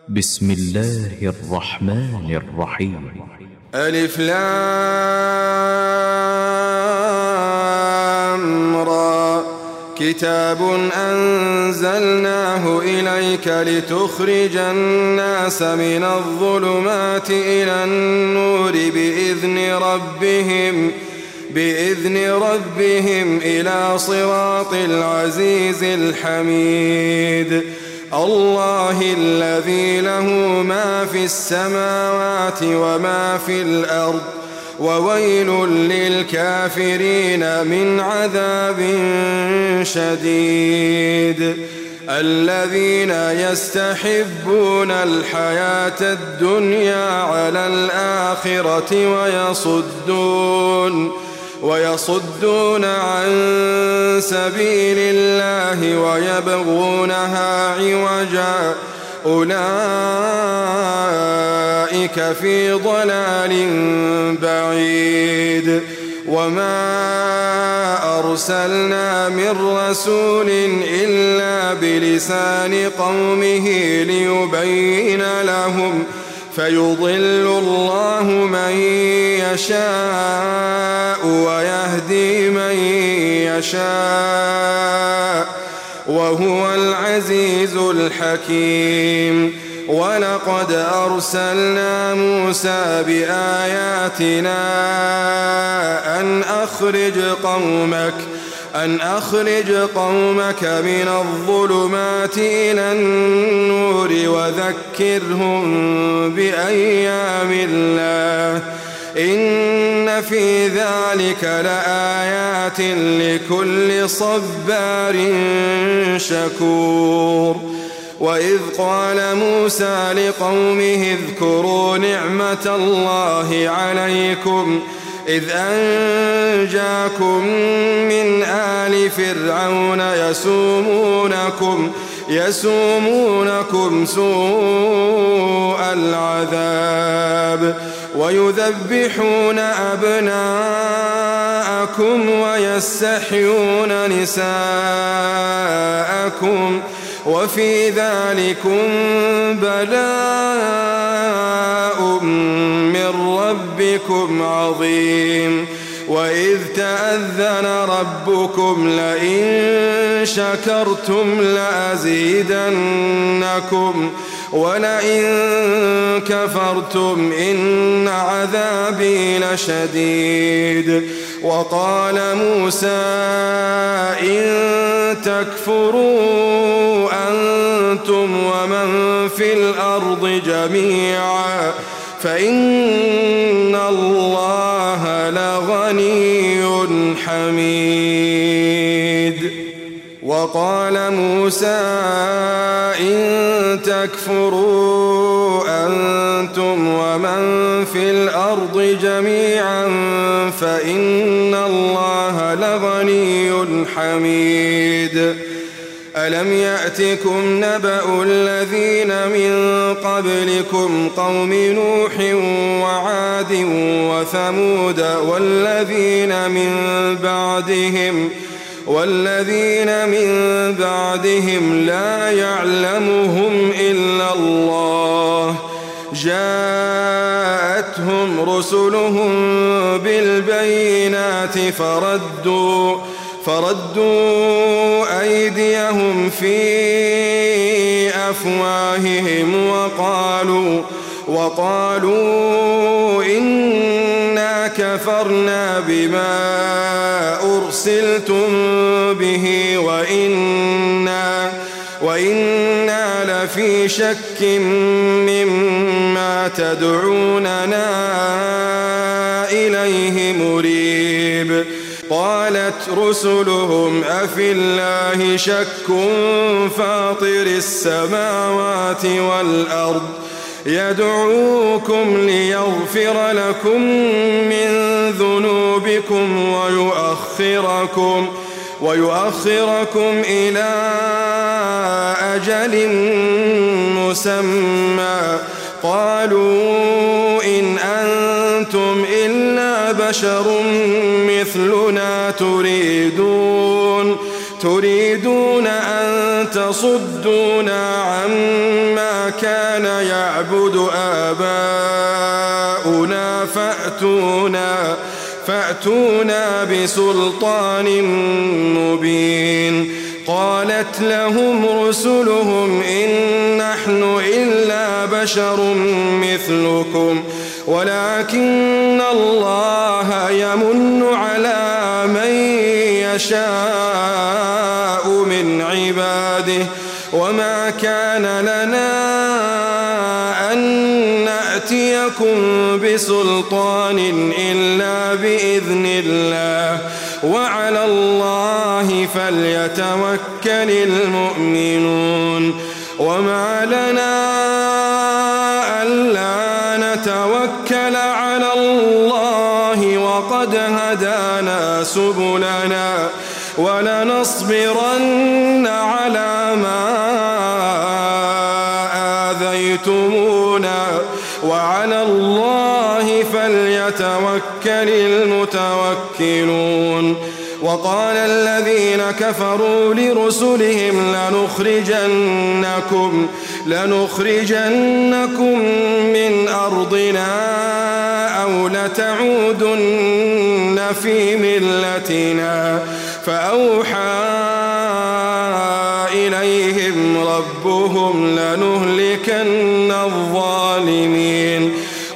بسم الله الرحمن الرحيم. ألف لام را كتاب أنزلناه إليك لتخرج الناس من الظلمات إلى النور بإذن ربهم إلى صراط العزيز الحميد. الله الذي له ما في السماوات وما في الأرض وويل للكافرين من عذاب شديد. الذين يستحبون الحياة الدنيا على الآخرة ويصدون عن سبيل الله ويبغونها عوجا أولئك في ضلال بعيد. وما أرسلنا من رسول إلا بلسان قومه ليبين لهم فيضل الله من يشاء ويهدي من يشاء وهو العزيز الحكيم. ولقد أرسلنا موسى بآياتنا أن أخرج قومك من الظلمات إلى النور وذكرهم بأيام الله إن في ذلك لآيات لكل صبار شكور. وإذ قال موسى لقومه اذكروا نعمة الله عليكم إذ أنجاكم من آل فرعون يسومونكم سوء العذاب ويذبحون أبناءكم ويستحيون نساءكم وفي ذلكم بلاء من ربكم عظيم. وإذ تأذن ربكم لئن شكرتم لأزيدنكم ولئن كفرتم إن عذابي لشديد. وقال موسى إن تكفروا أنتم ومن في الأرض جميعا فإن الله لغني حميد. وقال موسى إن تكفروا أنتم ومن في الأرض جميعا فإن الله لغني حميد. ألم يأتكم نبأ الذين من قبلكم قوم نوح وعاد وثمود والذين من بعدهم لا يعلمهم إلا الله جاءتهم رسلهم بالبينات فردوا أيديهم في أفواههم وقالوا إنا كفرنا بما أرسلتم به وإنا لفي شك مما تدعوننا إليه مريب. قالت رسلهم أفي الله شك فاطر السماوات والأرض يدعوكم ليغفر لكم من ذنوبكم ويؤخركم إلى أجل مسمى قالوا إن أنتم إلا بشر مثلنا تريدون أن تصدونا عما كان يعبد آباؤنا فأتونا بسلطان مبين. قالت لهم رسلهم إن نحن إلا بشر مثلكم ولكن الله يمن على من يشاء من عباده وما كان لنا أن نأتيكم بسلطان إلا بإذن الله وعلى الله فليتوكل المؤمنون. وما لنا ألا نتوكل على الله وقد هدانا سبلنا ولنصبرن على ما آذيتمونا وعلى الله فليتوكل المتوكلون. وقال الذين كفروا لرسلهم لنخرجنكم من أرضنا أو لتعودن في ملتنا فأوحى إليهم ربهم لنهلكن الظالمين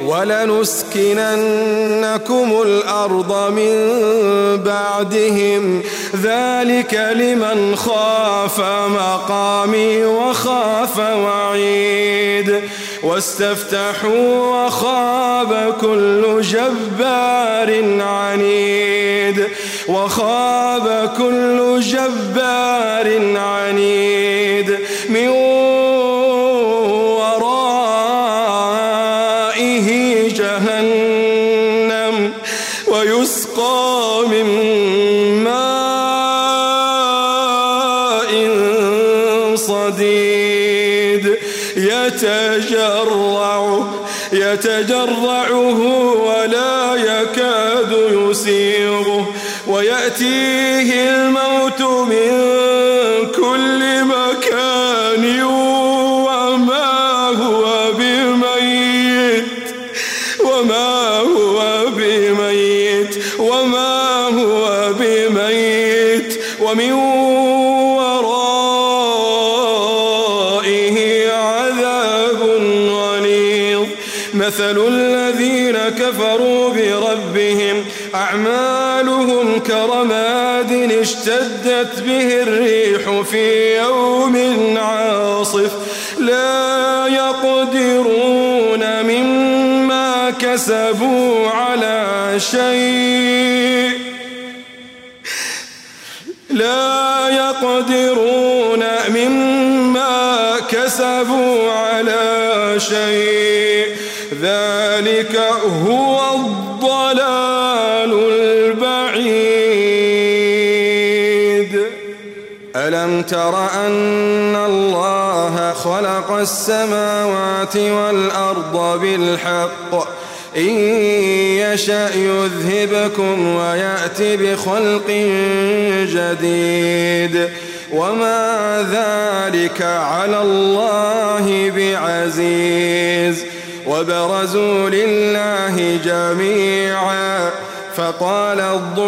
ولنسكننكم الأرض من بعدهم ذلك لمن خاف مقامي وخاف وعيد. واستفتحوا وخاب كل جبار عنيد من ورائه جهنم ويسقى من ماء صديد يتجرعه ولا يكاد يسيغه ويأتيه الموت من كل مكان وما هو بميت ومن ورائه عذاب غليظ. مثل الذين كفروا بربهم أعمالهم كرماد اشتدت به الريح في يوم عاصف لا يقدرون مما كسبوا على شيء ذلك هو الضلال البعيد. ألم تر أن الله خلق السماوات والأرض بالحق إن يشأ يذهبكم ويأتي بخلق جديد وما ذلك على الله بعزيز. وبرزوا لله جميعا فقال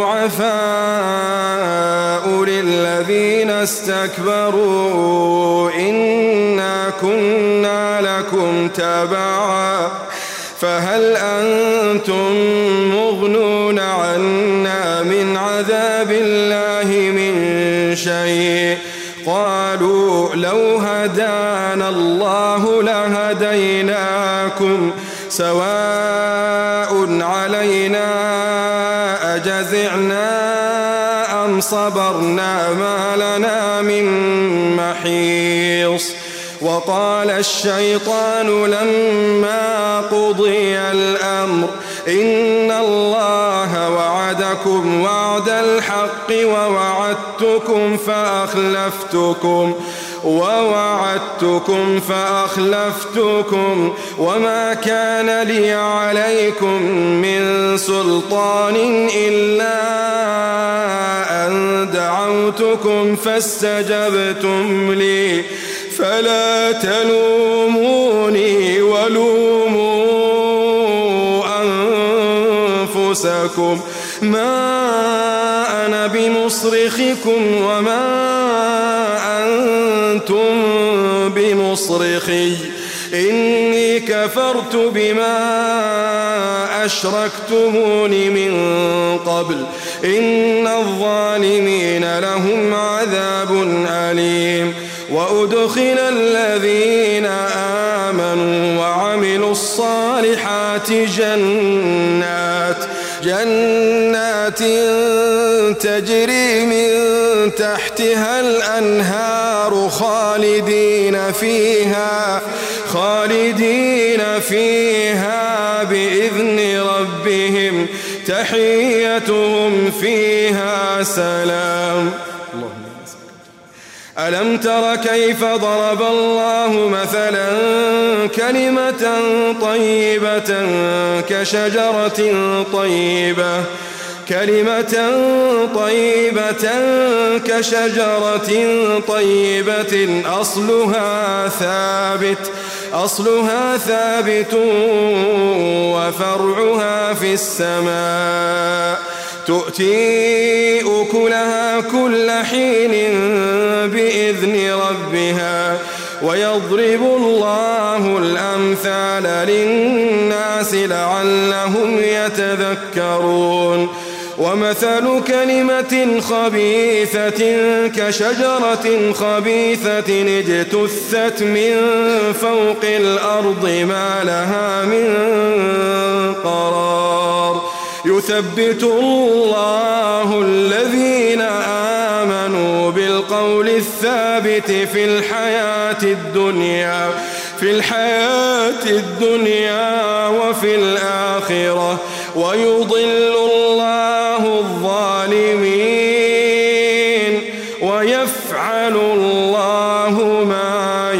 الضعفاء للذين استكبروا إنا كنا لكم تبعا فهل أنتم مغنون عنا من عذاب الله من شيء؟ قالوا لو هدانا الله لهديناكم سواء علينا أجزعنا أم صبرنا ما لنا من محيص. وقال الشيطان لما قضي الأمر إن الله وعدكم وعد الحق ووعدتكم ووعدتكم فأخلفتكم وما كان لي عليكم من سلطان إلا أن دعوتكم فاستجبتم لي فلا تلوموني ولوموا أنفسكم ما أنا بمصرخكم وما أنتم بمصرخي إني كفرت بما أشركتمون من قبل إن الظالمين لهم عذاب أليم وأدخل الذين آمنوا وعملوا الصالحات جنات تجري من تحتها الأنهار خالدين فيها بإذن ربهم تحيتهم فيها سلام. ألم تر كيف ضرب الله مثلا كلمة طيبة كشجرة طيبة أصلها ثابت وفرعها في السماء تؤتي أكلها كل حين بإذن ربها ويضرب الله الأمثال للناس لعلهم يتذكرون ومثل كلمة خبيثة كشجرة خبيثة اجتثت من فوق الأرض ما لها من قرار يثبت الله الذين آمنوا بالقول الثابت في الحياة الدنيا وفي الآخرة ويضل الله الظالمين ويفعل الله ما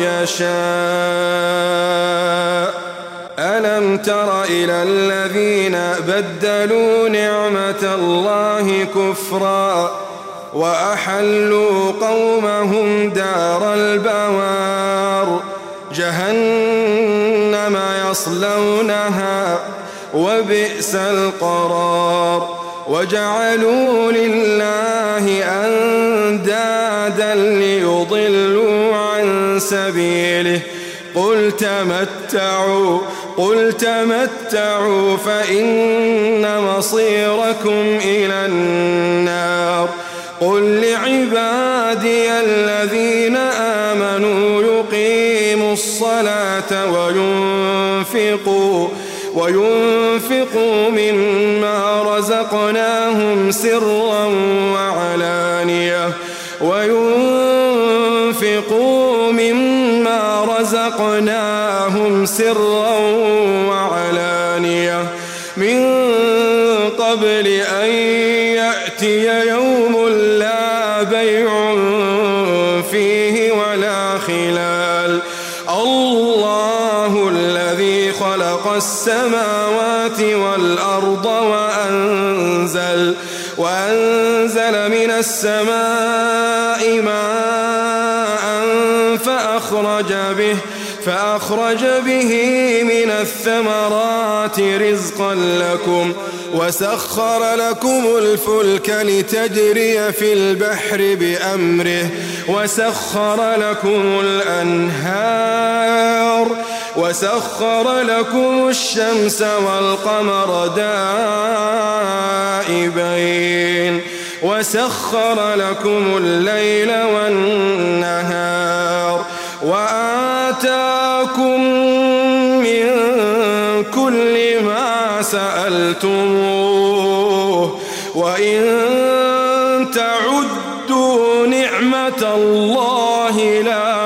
يشاء. ألم تر إلى الذين بدلوا نعمة الله كفرا وأحلوا قومهم دار البوار جهنم يصلونها وبئس القرار وجعلوا لله أندادا ليضلوا عن سبيله قل تمتعوا فإن مصيركم إلى النار قل لعبادي الذين آمنوا يقيموا الصلاة وينفقوا مما رزقناهم سرا وعلانية من قبل أن يأتي يوم لا بيع فيه ولا خلال الله الذي خلق السماوات والأرض وأنزل من السماء ماء فأخرج به من الثمرات رزقا لكم وسخر لكم الفلك لتجري في البحر بأمره وسخر لكم الأنهار وسخر لكم الشمس والقمر دائبين وسخر لكم الليل والنهار وآتاكم من كل ما سألتموه وإن تعدوا نعمة الله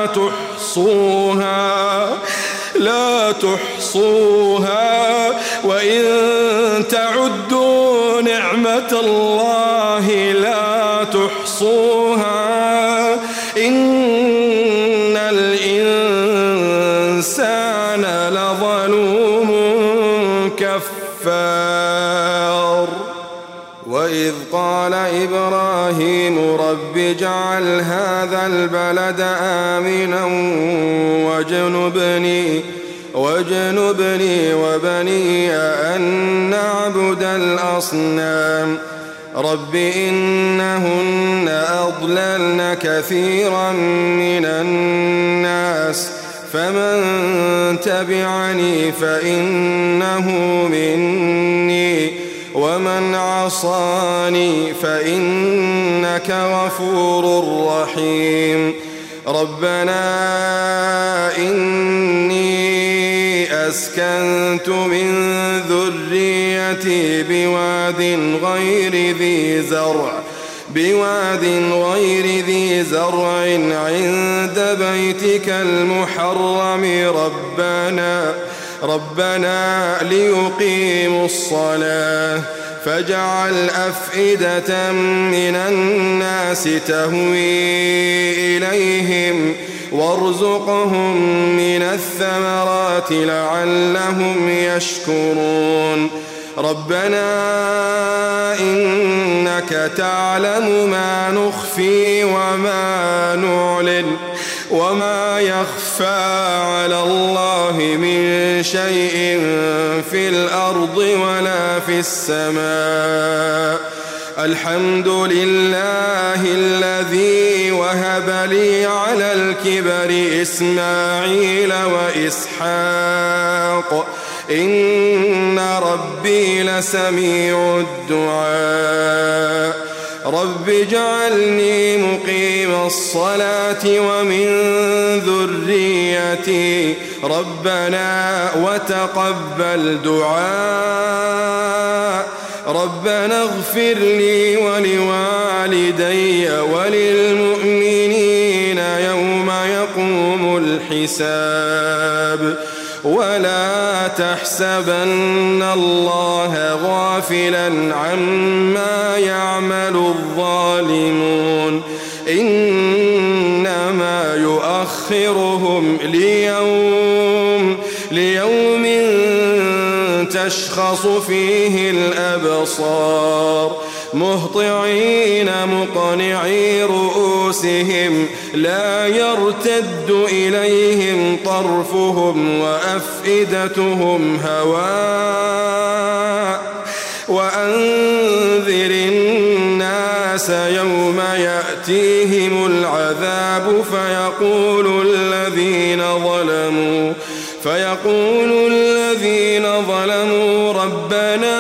لا تحصوها وإن تعدوا نعمة الله لا تحصوها إن لظلوم كفار وإذ قال إبراهيم رب اجعل هذا البلد آمنا واجنبني وبني أن نعبد الأصنام رب إنهن أضللن كثيرا من الناس فمن تبعني فإنه مني ومن عصاني فإنك غفور رحيم ربنا إني أسكنت من ذريتي بواد غير ذي زرع عند بيتك المحرم ربنا ليقيموا الصلاة فاجعل أفئدة من الناس تهوي إليهم وارزقهم من الثمرات لعلهم يشكرون ربنا إنك تعلم ما نخفي وما نعلن وما يخفى على الله من شيء في الأرض ولا في السماء الحمد لله الذي وهب لي على الكبر إسماعيل وإسحاق إن ربي لسميع الدعاء رب اجعلني مقيم الصلاة ومن ذريتي ربنا وتقبل دعاء ربنا اغفر لي ولوالدي وللمؤمنين يوم يقوم الحساب ولا تحسبن الله غافلا عما يعمل الظالمون إنما يؤخرهم ليوم تشخص فيه الأبصار مهطعين مقنعي رؤوسهم لا يرتد إليهم طرفهم وأفئدتهم هواء وأنذر الناس يوم يأتيهم العذاب فيقول الذين ظلموا ربنا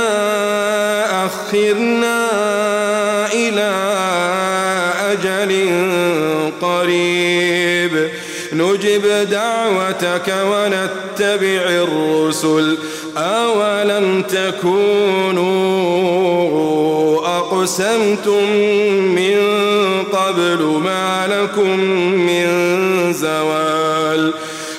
أخرنا إلى أجل قريب نجب دعوتك ونتبع الرسل أولم تكونوا أقسمتم من قبل ما لكم من زوال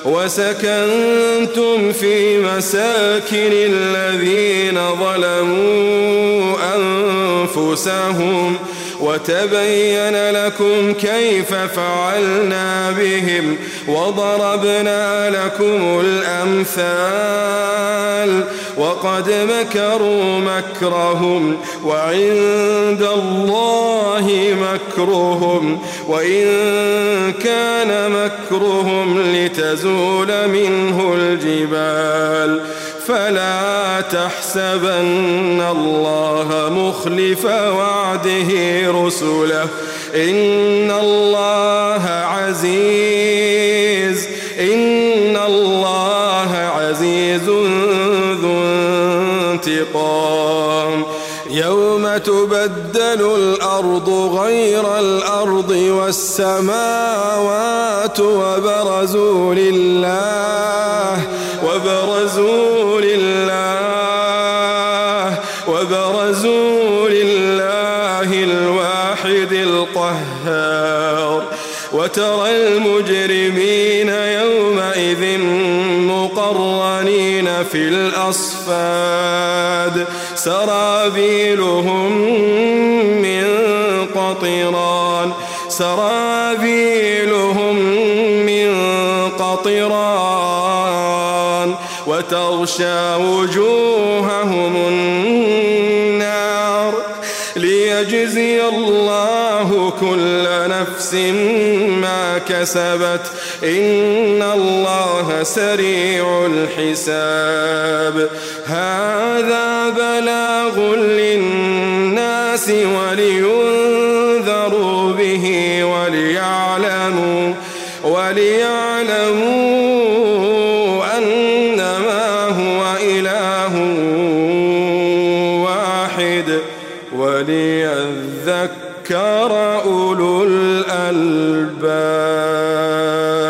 وسكنتم في مساكن الذين ظلموا أنفسهم وتبين لكم كيف فعلنا بهم وضربنا لكم الأمثال وقد مكروا مكرهم وعند الله مكرهم وإن كان مكرهم لتزول منه الجبال فلا تحسبن الله مخلف وعده رسله إن الله عزيز ذو انتقام يوم تبدل الأرض غير الأرض والسماوات وبرزوا لله الواحد القهار وترى المجرمين يومئذ مقرنين في الأصفاد سرابيلهم من قطران وتغشى وجوههم النار ليجزي الله كل نفس ما كسبت إن الله سريع الحساب. هذا بلاغ للناس ولينذروا به وليعلموا أنما هو إله واحد وليذكر أولو الألباب.